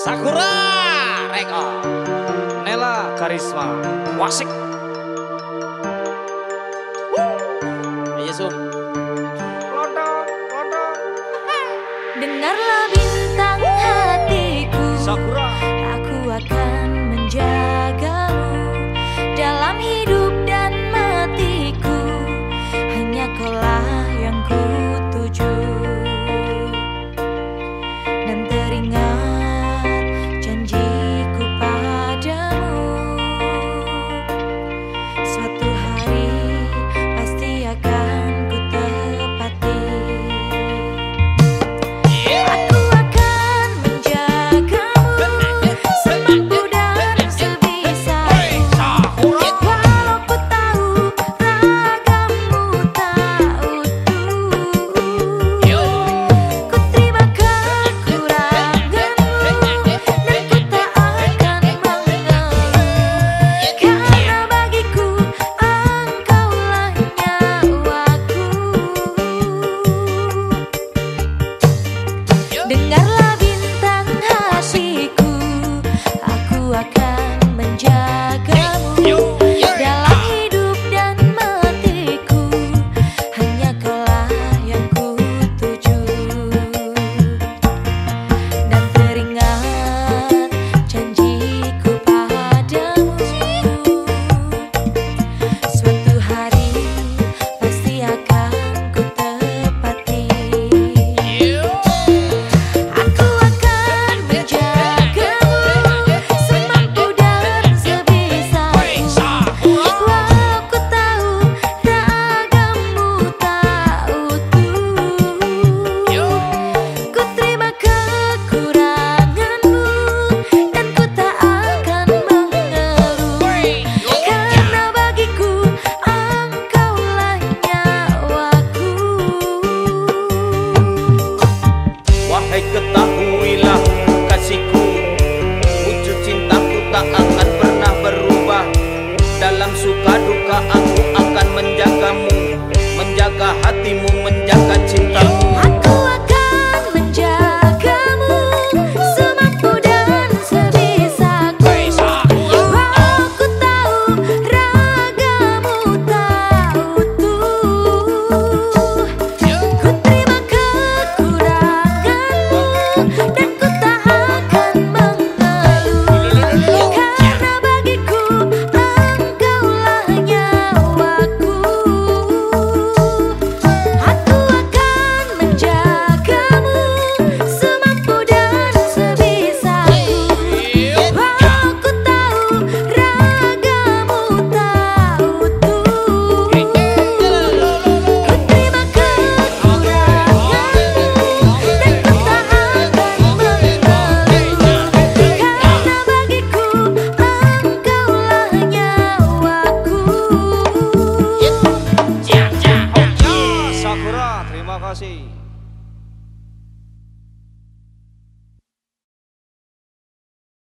Sakura Reko Nela Karisma Wasik. Ayo Sun. Dengarlah bintang hatiku, Sakura. aku akan menjagamu dalam hidup dan matiku. Hanya kaulah yang ku tuju. Dan teringat janjiku padamu, suatu hari pasti akan ku tepati. Aku akan menjagamu semampu dan sebisaku, walau ku tahu ragamu tak utuh. Ku terima kekuranganmu dan ku tak akan mengeluh, karena bagiku engkaulah nyawaku. Dengarlah bintang hatiku, aku akan menjagamu dalam hidup dan matiku. Hanya kaulah yang ku tuju. Dan teringat janjiku padamu, suatu hari pasti akan ku tepati. Aku akan menjagamu semampu dan sebisaku, walau ku tahu ragamu tak utuh. Ku terima kekuranganmu dan ku tak akan mengeluh, karena bagiku engkaulah nyawaku. Wahai